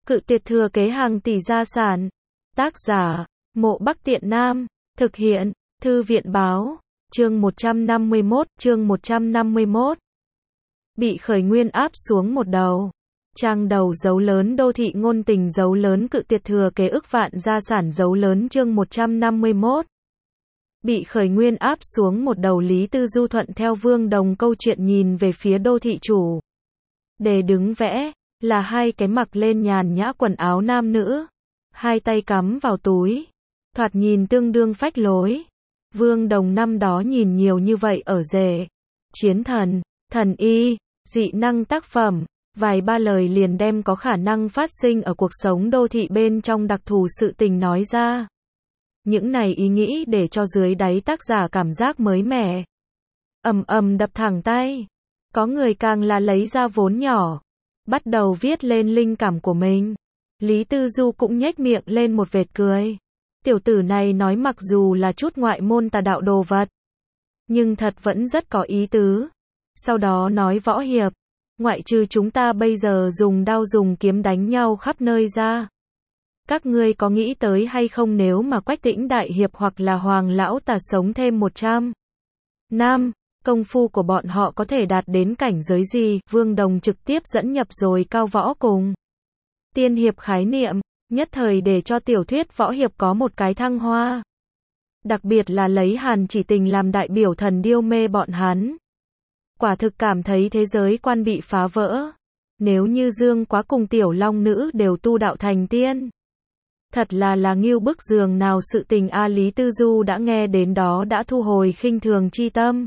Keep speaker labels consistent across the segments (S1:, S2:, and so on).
S1: Cự tuyệt thừa kế hàng tỷ gia sản. Tác giả, Mộ Bắc Tiện Nam. Thực hiện, Thư viện báo. Chương 151. Bị khởi nguyên áp xuống một đầu. Trang đầu dấu lớn đô thị ngôn tình dấu lớn cự tuyệt thừa kế ức vạn gia sản dấu lớn chương 151. Bị khởi nguyên áp xuống một đầu Lý Tư Du thuận theo Vương Đồng câu chuyện nhìn về phía đô thị chủ. Đề đứng vẽ, là hai cái mặc lên nhàn nhã quần áo nam nữ. Hai tay cắm vào túi. Thoạt nhìn tương đương phách lối. Vương Đồng năm đó nhìn nhiều như vậy ở rể. Chiến thần, thần y, dị năng tác phẩm. Vài ba lời liền đem có khả năng phát sinh ở cuộc sống đô thị bên trong đặc thù sự tình nói ra. Những này ý nghĩ để cho dưới đáy tác giả cảm giác mới mẻ. Ầm ầm đập thẳng tay. Có người càng là lấy ra vốn nhỏ. Bắt đầu viết lên linh cảm của mình. Lý Tư Du cũng nhếch miệng lên một vệt cười. Tiểu tử này nói mặc dù là chút ngoại môn tà đạo đồ vật. Nhưng thật vẫn rất có ý tứ. Sau đó nói võ hiệp. Ngoại trừ chúng ta bây giờ dùng đao dùng kiếm đánh nhau khắp nơi ra. Các ngươi có nghĩ tới hay không nếu mà Quách Tĩnh đại hiệp hoặc là Hoàng lão tà sống thêm 100 năm, công phu của bọn họ có thể đạt đến cảnh giới gì? Vương Đồng trực tiếp dẫn nhập rồi cao võ cùng tiên hiệp khái niệm, nhất thời để cho tiểu thuyết võ hiệp có một cái thăng hoa. Đặc biệt là lấy Hàn Chỉ Tình làm đại biểu thần điêu mê bọn hắn. Quả thực cảm thấy thế giới quan bị phá vỡ. Nếu như Dương Quá cùng tiểu long nữ đều tu đạo thành tiên. Thật là ngưu bức giường nào sự tình a. Lý Tư Du đã nghe đến đó đã thu hồi khinh thường chi tâm.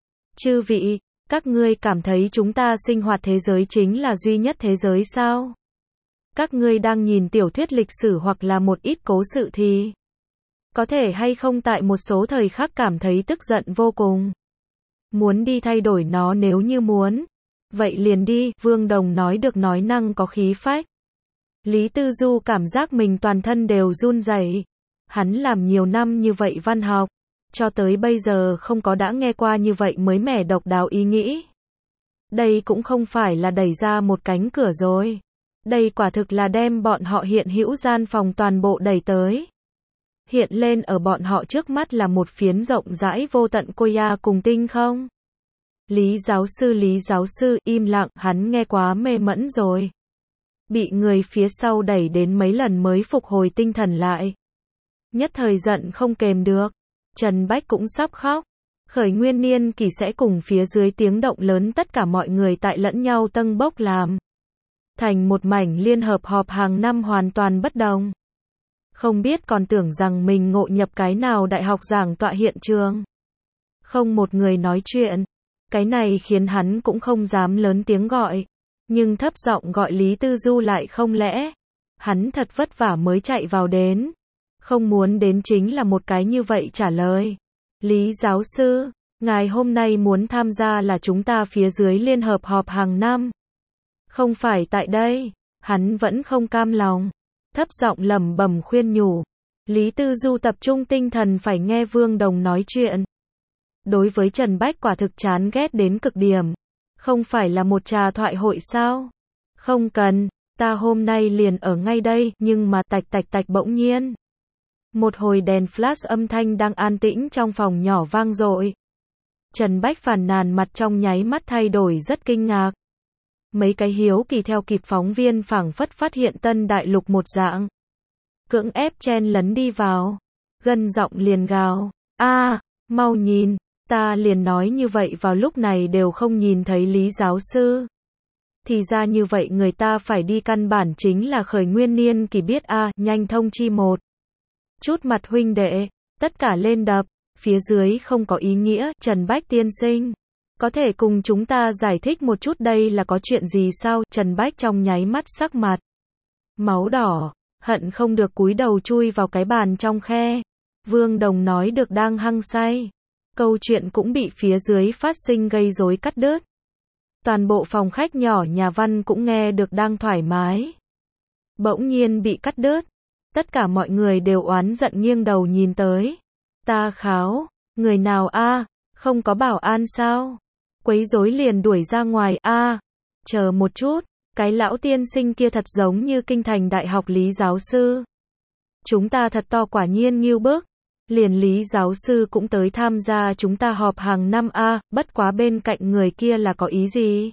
S1: Chư vị, các ngươi cảm thấy chúng ta sinh hoạt thế giới chính là duy nhất thế giới sao? Các ngươi đang nhìn tiểu thuyết lịch sử hoặc là một ít cố sự thì có thể hay không tại một số thời khắc cảm thấy tức giận vô cùng. Muốn đi thay đổi nó nếu như muốn. Vậy liền đi, Vương Đồng nói được nói năng có khí phách. Lý Tư Du cảm giác mình toàn thân đều run rẩy. Hắn làm nhiều năm như vậy văn học. Cho tới bây giờ không có đã nghe qua như vậy mới mẻ độc đáo ý nghĩ. Đây cũng không phải là đẩy ra một cánh cửa rồi. Đây quả thực là đem bọn họ hiện hữu gian phòng toàn bộ đẩy tới. Hiện lên ở bọn họ trước mắt là một phiến rộng rãi vô tận Koya cùng tinh không. Lý giáo sư, im lặng, hắn nghe quá mê mẫn rồi. Bị người phía sau đẩy đến mấy lần mới phục hồi tinh thần lại. Nhất thời giận không kềm được. Trần Bách cũng sắp khóc. Khởi nguyên niên kỳ sẽ cùng phía dưới tiếng động lớn tất cả mọi người tại lẫn nhau tâng bốc làm. Thành một mảnh liên hợp họp hàng năm hoàn toàn bất đồng. Không biết còn tưởng rằng mình ngộ nhập cái nào đại học giảng tọa hiện trường. Không một người nói chuyện. Cái này khiến hắn cũng không dám lớn tiếng gọi. Nhưng thấp giọng gọi Lý Tư Du lại không lẽ. Hắn thật vất vả mới chạy vào đến. Không muốn đến chính là một cái như vậy trả lời. Lý giáo sư, ngài hôm nay muốn tham gia là chúng ta phía dưới liên hợp họp hàng năm. Không phải tại đây. Hắn vẫn không cam lòng. Thấp giọng lẩm bẩm khuyên nhủ. Lý Tư Du tập trung tinh thần phải nghe Vương Đồng nói chuyện. Đối với Trần Bách quả thực chán ghét đến cực điểm. Không phải là một trà thoại hội sao? Không cần, ta hôm nay liền ở ngay đây, nhưng mà tạch tạch tạch bỗng nhiên. Một hồi đèn flash âm thanh đang an tĩnh trong phòng nhỏ vang dội. Trần Bách phàn nàn mặt trong nháy mắt thay đổi rất kinh ngạc. Mấy cái hiếu kỳ theo kịp phóng viên phảng phất phát hiện tân đại lục một dạng. Cưỡng ép chen lấn đi vào. Gân giọng liền gào. Mau nhìn. Ta liền nói như vậy vào lúc này đều không nhìn thấy Lý giáo sư. Thì ra như vậy người ta phải đi căn bản chính là khởi nguyên niên kỳ biết nhanh thông chi một chút mặt huynh đệ, tất cả lên đập, phía dưới không có ý nghĩa, Trần Bách tiên sinh. Có thể cùng chúng ta giải thích một chút đây là có chuyện gì sao? Trần Bách trong nháy mắt sắc mặt máu đỏ, hận không được cúi đầu chui vào cái bàn trong khe. Vương Đồng nói được đang hăng say. Câu chuyện cũng bị phía dưới phát sinh gây rối cắt đứt. Toàn bộ phòng khách nhỏ nhà văn cũng nghe được đang thoải mái. Bỗng nhiên bị cắt đứt. Tất cả mọi người đều oán giận nghiêng đầu nhìn tới. Ta kháo, người nào không có bảo an sao? Quấy rối liền đuổi ra ngoài chờ một chút, Cái lão tiên sinh kia thật giống như kinh thành đại học Lý giáo sư. Chúng ta thật to quả nhiên ngưu bức. Liền Lý giáo sư cũng tới tham gia chúng ta họp hàng năm a, bất quá bên cạnh người kia là có ý gì?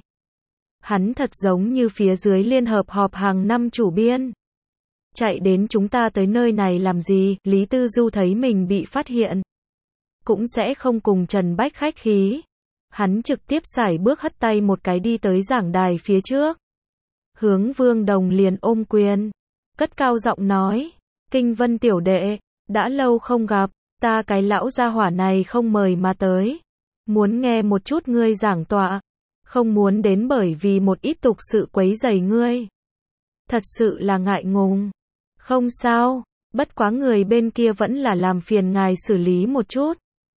S1: Hắn thật giống như phía dưới liên hợp họp hàng năm chủ biên. Chạy đến chúng ta tới nơi này làm gì? Lý Tư Du thấy mình bị phát hiện, cũng sẽ không cùng Trần Bách khách khí. Hắn trực tiếp sải bước hất tay một cái đi tới giảng đài phía trước. Hướng Vương Đồng liền ôm quyền, cất cao giọng nói, Kinh Vân tiểu đệ, đã lâu không gặp, ta cái lão gia hỏa này không mời mà tới. Muốn nghe một chút ngươi giảng tọa, không muốn đến bởi vì một ít tục sự quấy rầy ngươi. Thật sự là ngại ngùng. Không sao, bất quá người bên kia vẫn là làm phiền ngài xử lý một chút.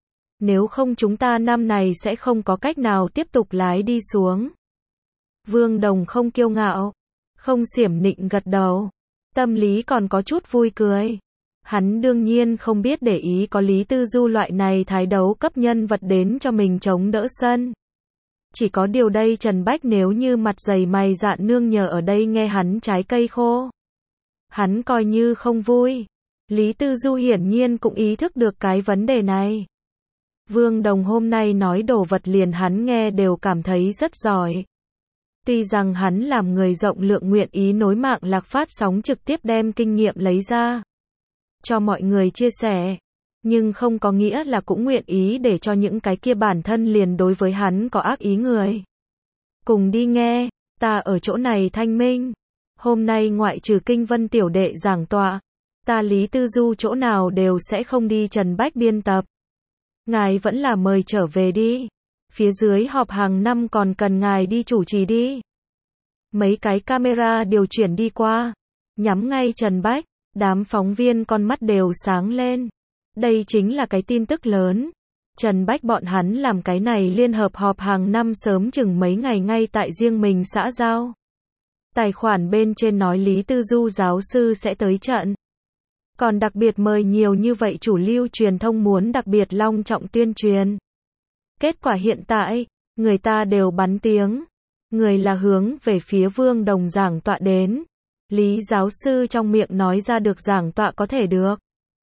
S1: Nếu không chúng ta năm này sẽ không có cách nào tiếp tục lái đi xuống. Vương Đồng không kiêu ngạo, không xiểm nịnh gật đầu. Tâm lý còn có chút vui cười. Hắn đương nhiên không biết để ý có Lý Tư Du loại này thái đấu cấp nhân vật đến cho mình chống đỡ sân. Chỉ có điều đây Trần Bách nếu như mặt dày mày dạn nương nhờ ở đây nghe hắn trái cây khô. Hắn coi như không vui. Lý Tư Du hiển nhiên cũng ý thức được cái vấn đề này. Vương Đồng hôm nay nói đồ vật liền hắn nghe đều cảm thấy rất giỏi. Tuy rằng hắn làm người rộng lượng nguyện ý nối mạng lạc phát sóng trực tiếp đem kinh nghiệm lấy ra cho mọi người chia sẻ, nhưng không có nghĩa là cũng nguyện ý để cho những cái kia bản thân liền đối với hắn có ác ý người cùng đi nghe. Ta ở chỗ này thanh minh, hôm nay ngoại trừ Kinh Vân tiểu đệ giảng tọa, ta Lý Tư Du chỗ nào đều sẽ không đi. Trần Bách biên tập, ngài vẫn là mời trở về đi, phía dưới họp hàng năm còn cần ngài đi chủ trì đi. Mấy cái camera điều chuyển đi qua, nhắm ngay Trần Bách, đám phóng viên con mắt đều sáng lên. Đây chính là cái tin tức lớn. Trần Bách bọn hắn làm cái này liên hợp họp hàng năm sớm chừng mấy ngày ngay tại riêng mình xã giao. Tài khoản bên trên nói Lý Tư Du giáo sư sẽ tới trận. Còn đặc biệt mời nhiều như vậy chủ lưu truyền thông muốn đặc biệt long trọng tuyên truyền. Kết quả hiện tại, người ta đều bắn tiếng. Người là hướng về phía Vương Đồng giảng tọa đến. Lý giáo sư trong miệng nói ra được giảng tọa có thể được.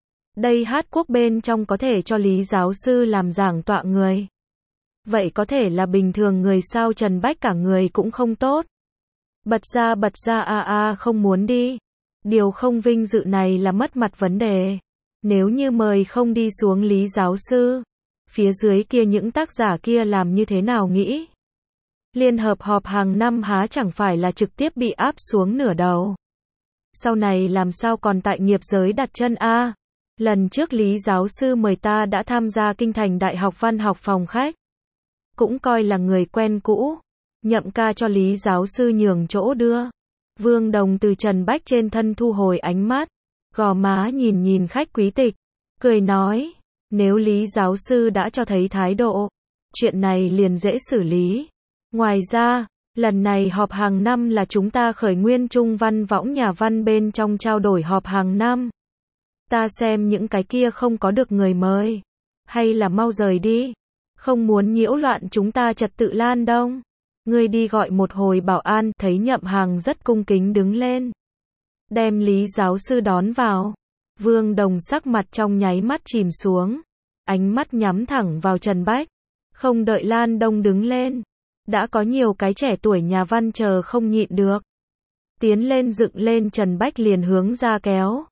S1: Đây hát quốc bên trong có thể cho Lý giáo sư làm giảng tọa người. Vậy có thể là bình thường người sao? Trần Bách cả người cũng không tốt. Bật ra không muốn đi. Điều không vinh dự này là mất mặt vấn đề. Nếu như mời không đi xuống Lý giáo sư, phía dưới kia những tác giả kia làm như thế nào nghĩ? Liên hợp họp hàng năm há chẳng phải là trực tiếp bị áp xuống nửa đầu. Sau này làm sao còn tại nghiệp giới đặt chân a? Lần trước Lý giáo sư mời ta đã tham gia Kinh thành Đại học Văn học phòng khách. Cũng coi là người quen cũ. Nhậm ca cho Lý giáo sư nhường chỗ đưa. Vương Đồng từ Trần Bách trên thân thu hồi ánh mắt, gò má nhìn nhìn khách quý tịch, cười nói, nếu Lý giáo sư đã cho thấy thái độ, chuyện này liền dễ xử lý. Ngoài ra, lần này họp hàng năm là chúng ta khởi nguyên trung văn võng nhà văn bên trong trao đổi họp hàng năm. Ta xem những cái kia không có được người mời, hay là mau rời đi, không muốn nhiễu loạn chúng ta trật tự Lan Đông. Ngươi đi gọi một hồi bảo an. Thấy Nhậm Hàng rất cung kính đứng lên, đem Lý giáo sư đón vào. Vương Đồng sắc mặt trong nháy mắt chìm xuống, ánh mắt nhắm thẳng vào Trần Bách. Không đợi Lan Đông đứng lên, đã có nhiều cái trẻ tuổi nhà văn chờ không nhịn được, tiến lên dựng lên Trần Bách liền hướng ra kéo.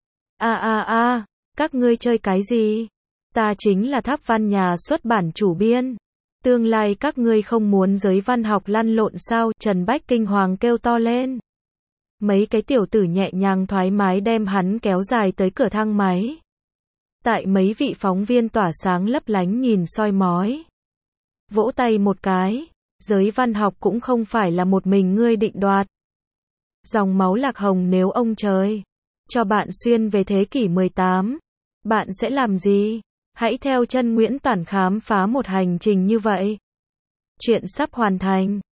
S1: Các ngươi chơi cái gì? Ta chính là Tháp Văn nhà xuất bản chủ biên. Tương lai các ngươi không muốn giới văn học lăn lộn sao? Trần Bách kinh hoàng kêu to lên. Mấy cái tiểu tử nhẹ nhàng thoải mái đem hắn kéo dài tới cửa thang máy. Tại mấy vị phóng viên tỏa sáng lấp lánh nhìn soi mói. Vỗ tay một cái, giới văn học cũng không phải là một mình ngươi định đoạt. Dòng máu Lạc Hồng nếu ông trời cho bạn xuyên về thế kỷ 18, bạn sẽ làm gì? Hãy theo chân Nguyễn Toản khám phá một hành trình như vậy. Chuyện sắp hoàn thành.